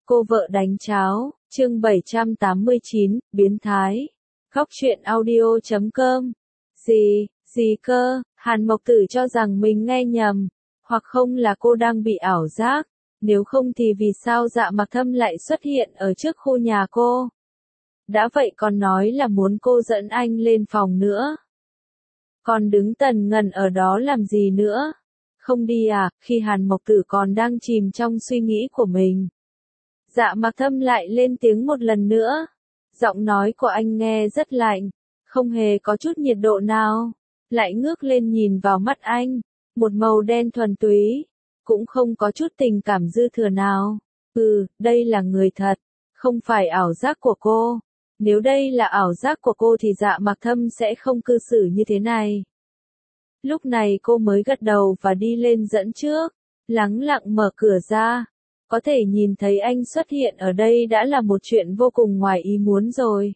Cô vợ đánh cháo, chương 789, biến thái. Khóc chuyện audio.com. Gì cơ, Hàn Mộc Tử cho rằng mình nghe nhầm, hoặc không là cô đang bị ảo giác, nếu không thì vì sao Dạ Mặc Thâm lại xuất hiện ở trước khu nhà cô. Đã vậy còn nói là muốn cô dẫn anh lên phòng nữa. Còn đứng tần ngần ở đó làm gì nữa? Không đi à, khi Hàn Mộc Tử còn đang chìm trong suy nghĩ của mình. Dạ Mặc Thâm lại lên tiếng một lần nữa. Giọng nói của anh nghe rất lạnh, không hề có chút nhiệt độ nào. Lại ngước lên nhìn vào mắt anh, một màu đen thuần túy, cũng không có chút tình cảm dư thừa nào. Đây là người thật, không phải ảo giác của cô. Nếu đây là ảo giác của cô thì Dạ Mặc Thâm sẽ không cư xử như thế này. Lúc này cô mới gật đầu và đi lên dẫn trước, lắng lặng mở cửa ra. Có thể nhìn thấy anh xuất hiện ở đây đã là một chuyện vô cùng ngoài ý muốn rồi.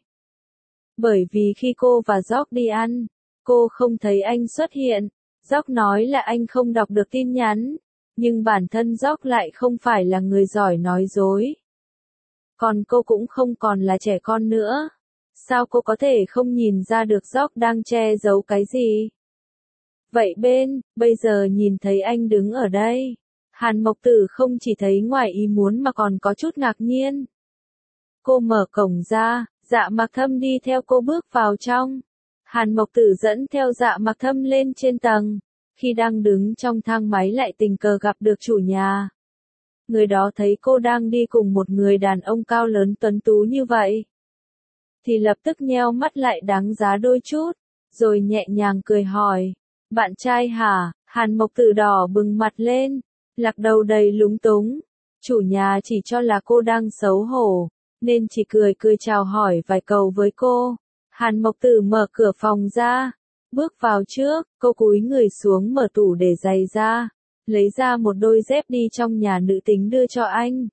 Bởi vì khi cô và Jock đi ăn, cô không thấy anh xuất hiện. Jock nói là anh không đọc được tin nhắn, nhưng bản thân Jock lại không phải là người giỏi nói dối. Còn cô cũng không còn là trẻ con nữa. Sao cô có thể không nhìn ra được Jock đang che giấu cái gì? Vậy bây giờ nhìn thấy anh đứng ở đây. Hàn Mộc Tử không chỉ thấy ngoài ý muốn mà còn có chút ngạc nhiên. Cô mở cổng ra, Dạ Mặc Thâm đi theo cô bước vào trong. Hàn Mộc Tử dẫn theo Dạ Mặc Thâm lên trên tầng. Khi đang đứng trong thang máy lại tình cờ gặp được chủ nhà. Người đó thấy cô đang đi cùng một người đàn ông cao lớn tuấn tú như vậy, thì lập tức nheo mắt lại đáng giá đôi chút, rồi nhẹ nhàng cười hỏi. Bạn trai hả? Hàn Mộc Tử đỏ bừng mặt lên, lạc đầu đầy lúng túng. Chủ nhà chỉ cho là cô đang xấu hổ, nên chỉ cười chào hỏi vài câu với cô. Hàn Mộc Tử mở cửa phòng ra, bước vào trước, cô cúi người xuống mở tủ để giày ra, lấy ra một đôi dép đi trong nhà nữ tính đưa cho anh.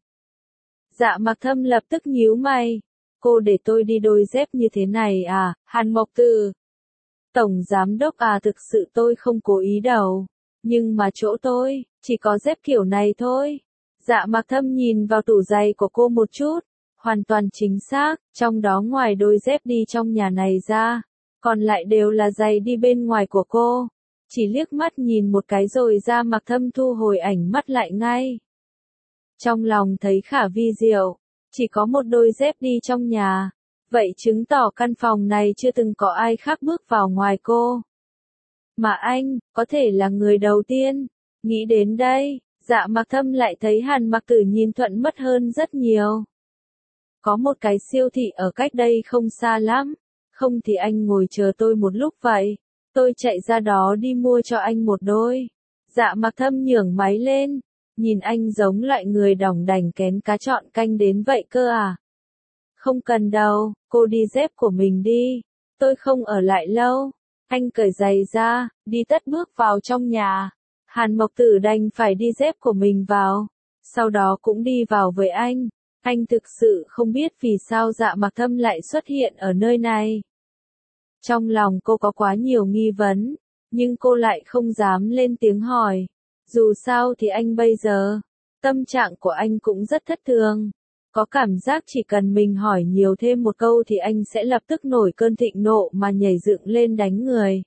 Dạ Mặc Thâm lập tức nhíu mày. Cô để tôi đi đôi dép như thế này à, Hàn Mộc Tử? Tổng giám đốc à, thực sự tôi không cố ý đâu. Nhưng mà chỗ tôi, chỉ có dép kiểu này thôi. Dạ Mặc Thâm nhìn vào tủ giày của cô một chút. Hoàn toàn chính xác, trong đó ngoài đôi dép đi trong nhà này ra, còn lại đều là giày đi bên ngoài của cô. Chỉ liếc mắt nhìn một cái rồi Dạ Mặc Thâm thu hồi ảnh mắt lại ngay. Trong lòng thấy khả vi diệu, chỉ có một đôi dép đi trong nhà. Vậy chứng tỏ căn phòng này chưa từng có ai khác bước vào ngoài cô. Mà anh, có thể là người đầu tiên. Nghĩ đến đây, Dạ Mặc Thâm lại thấy Hàn Mặc Tử nhìn thuận mắt hơn rất nhiều. Có một cái siêu thị ở cách đây không xa lắm. Không thì anh ngồi chờ tôi một lúc vậy. Tôi chạy ra đó đi mua cho anh một đôi. Dạ Mặc Thâm nhướng máy lên. Nhìn anh giống loại người đỏng đành kén cá chọn canh đến vậy cơ à? Không cần đâu, cô đi dép của mình đi. Tôi không ở lại lâu. Anh cởi giày ra, đi tất bước vào trong nhà. Hàn Mộc Tử đành phải đi dép của mình vào. Sau đó cũng đi vào với anh. Anh thực sự không biết vì sao Dạ Mặc Thâm lại xuất hiện ở nơi này. Trong lòng cô có quá nhiều nghi vấn, nhưng cô lại không dám lên tiếng hỏi. Dù sao thì anh bây giờ, tâm trạng của anh cũng rất thất thường. Có cảm giác chỉ cần mình hỏi nhiều thêm một câu thì anh sẽ lập tức nổi cơn thịnh nộ mà nhảy dựng lên đánh người.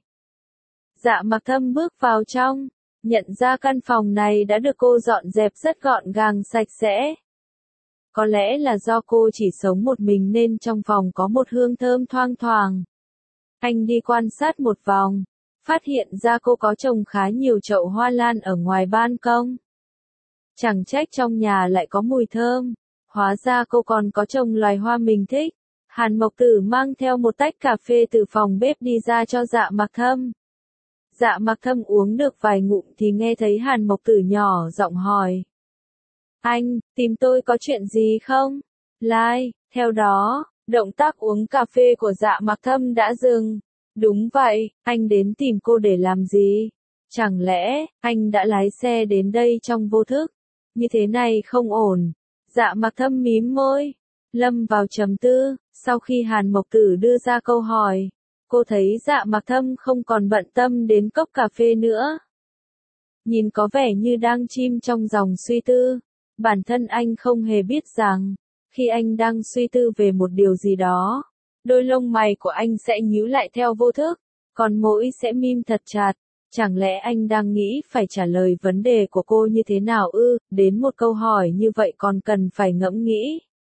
Dạ Mặc Thâm bước vào trong, nhận ra căn phòng này đã được cô dọn dẹp rất gọn gàng sạch sẽ. Có lẽ là do cô chỉ sống một mình nên trong phòng có một hương thơm thoang thoảng. Anh đi quan sát một vòng, phát hiện ra cô có trồng khá nhiều chậu hoa lan ở ngoài ban công. Chẳng trách trong nhà lại có mùi thơm. Hóa ra cô còn có trồng loài hoa mình thích. Hàn Mộc Tử mang theo một tách cà phê từ phòng bếp đi ra cho Dạ Mặc Thâm. Dạ Mặc Thâm uống được vài ngụm thì nghe thấy Hàn Mộc Tử nhỏ giọng hỏi. Anh, tìm tôi có chuyện gì không? Lai, theo đó, động tác uống cà phê của Dạ Mặc Thâm đã dừng. Đúng vậy, anh đến tìm cô để làm gì? Chẳng lẽ, anh đã lái xe đến đây trong vô thức? Như thế này không ổn. Dạ Mặc Thâm mím môi, lâm vào trầm tư. Sau khi Hàn Mộc Tử đưa ra câu hỏi, cô thấy Dạ Mặc Thâm không còn bận tâm đến cốc cà phê nữa. Nhìn có vẻ như đang chìm trong dòng suy tư. Bản thân anh không hề biết rằng, khi anh đang suy tư về một điều gì đó, đôi lông mày của anh sẽ nhíu lại theo vô thức, còn mũi sẽ mím thật chặt. Chẳng lẽ anh đang nghĩ phải trả lời vấn đề của cô như thế nào ư? Đến một câu hỏi như vậy còn cần phải ngẫm nghĩ.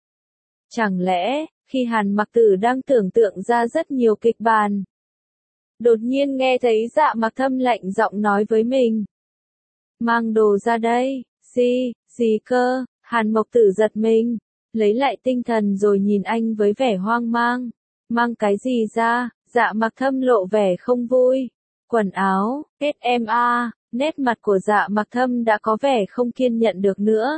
Chẳng lẽ, khi Hàn Mặc Tử đang tưởng tượng ra rất nhiều kịch bản, đột nhiên nghe thấy Dạ Mặc Thâm lạnh giọng nói với mình. Mang đồ ra đây, gì cơ? Hàn Mộc Tử giật mình, lấy lại tinh thần rồi nhìn anh với vẻ hoang mang. Mang cái gì ra? Dạ Mặc Thâm lộ vẻ không vui. Quần áo, kết em a. Nét mặt của Dạ Mặc Thâm đã có vẻ không kiên nhẫn được nữa.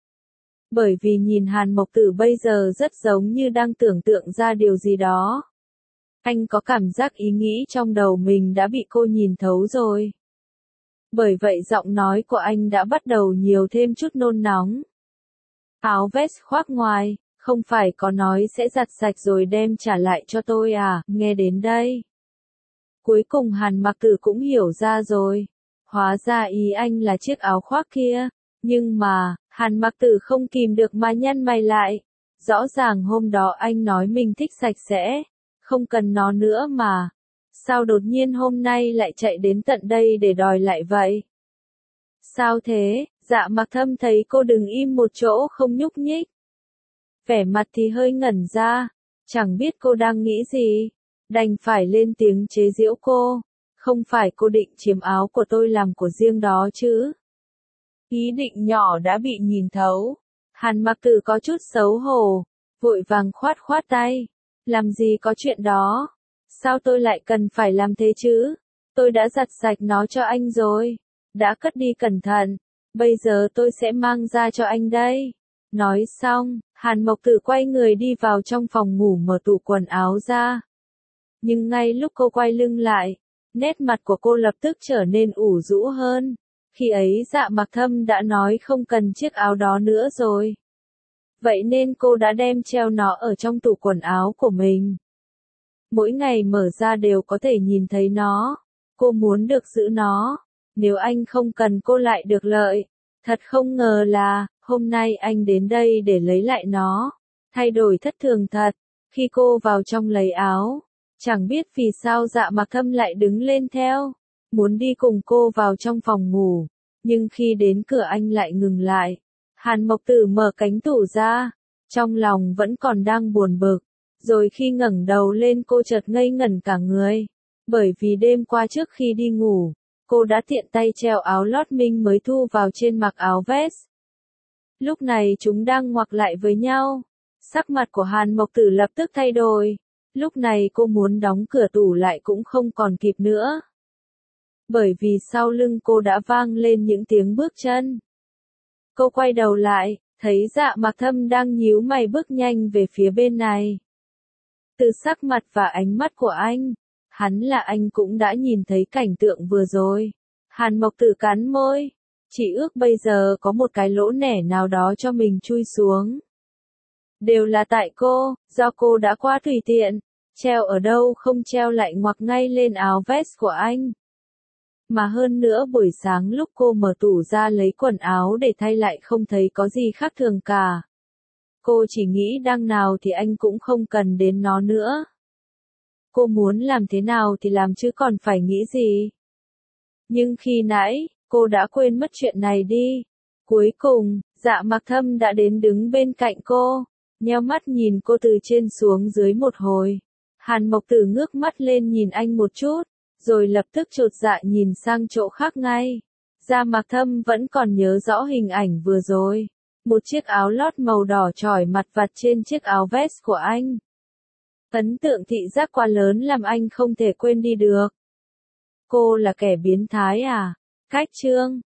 Bởi vì nhìn Hàn Mộc Tử bây giờ rất giống như đang tưởng tượng ra điều gì đó. Anh có cảm giác ý nghĩ trong đầu mình đã bị cô nhìn thấu rồi. Bởi vậy giọng nói của anh đã bắt đầu nhiều thêm chút nôn nóng. Áo vest khoác ngoài, không phải có nói sẽ giặt sạch rồi đem trả lại cho tôi à? Nghe đến đây, cuối cùng Hàn Mặc Tử cũng hiểu ra rồi. Hóa ra ý anh là chiếc áo khoác kia. Nhưng mà, Hàn Mặc Tử không kìm được mà nhăn mày lại. Rõ ràng hôm đó anh nói mình thích sạch sẽ, không cần nó nữa mà. Sao đột nhiên hôm nay lại chạy đến tận đây để đòi lại vậy? Sao thế? Dạ Mặc Thâm thấy cô đứng im một chỗ không nhúc nhích. Vẻ mặt thì hơi ngẩn ra, chẳng biết cô đang nghĩ gì. Đành phải lên tiếng chế giễu cô. Không phải cô định chiếm áo của tôi làm của riêng đó chứ? Ý định nhỏ đã bị nhìn thấu. Hàn Mặc Tử có chút xấu hổ, vội vàng khoát tay. Làm gì có chuyện đó? Sao tôi lại cần phải làm thế chứ? Tôi đã giặt sạch nó cho anh rồi. Đã cất đi cẩn thận. Bây giờ tôi sẽ mang ra cho anh đây. Nói xong, Hàn Mộc Tử quay người đi vào trong phòng ngủ mở tủ quần áo ra. Nhưng ngay lúc cô quay lưng lại, nét mặt của cô lập tức trở nên ủ rũ hơn. Khi ấy Dạ Mặc Thâm đã nói không cần chiếc áo đó nữa rồi. Vậy nên cô đã đem treo nó ở trong tủ quần áo của mình. Mỗi ngày mở ra đều có thể nhìn thấy nó. Cô muốn được giữ nó. Nếu anh không cần cô lại được lợi. Thật không ngờ là, hôm nay anh đến đây để lấy lại nó. Thay đổi thất thường thật. Khi cô vào trong lấy áo, chẳng biết vì sao Dạ Mặc Thâm lại đứng lên theo. Muốn đi cùng cô vào trong phòng ngủ. Nhưng khi đến cửa anh lại ngừng lại. Hàn Mộc Tử mở cánh tủ ra. Trong lòng vẫn còn đang buồn bực. Rồi khi ngẩng đầu lên cô chợt ngây ngẩn cả người. Bởi vì đêm qua trước khi đi ngủ, cô đã tiện tay treo áo lót mình mới thu vào trên mặc áo vest. Lúc này chúng đang ngoặc lại với nhau. Sắc mặt của Hàn Mộc Tử lập tức thay đổi. Lúc này cô muốn đóng cửa tủ lại cũng không còn kịp nữa. Bởi vì sau lưng cô đã vang lên những tiếng bước chân. Cô quay đầu lại, thấy Dạ Mặc Thâm đang nhíu mày bước nhanh về phía bên này. Từ sắc mặt và ánh mắt của anh, hắn là anh cũng đã nhìn thấy cảnh tượng vừa rồi. Hàn Mộc Tử cắn môi, chỉ ước bây giờ có một cái lỗ nẻ nào đó cho mình chui xuống. Đều là tại cô, do cô đã quá tùy tiện, treo ở đâu không treo lại ngoặc ngay lên áo vest của anh. Mà hơn nữa buổi sáng lúc cô mở tủ ra lấy quần áo để thay lại không thấy có gì khác thường cả. Cô chỉ nghĩ đằng nào thì anh cũng không cần đến nó nữa. Cô muốn làm thế nào thì làm chứ còn phải nghĩ gì. Nhưng khi nãy, cô đã quên mất chuyện này đi. Cuối cùng, Dạ Mặc Thâm đã đến đứng bên cạnh cô, nheo mắt nhìn cô từ trên xuống dưới một hồi. Hàn Mộc Tử ngước mắt lên nhìn anh một chút, rồi lập tức chột dạ nhìn sang chỗ khác ngay. Dạ Mặc Thâm vẫn còn nhớ rõ hình ảnh vừa rồi. Một chiếc áo lót màu đỏ chỏi mặt vặt trên chiếc áo vest của anh. Ấn tượng thị giác quá lớn làm anh không thể quên đi được. Cô là kẻ biến thái à? Cách chương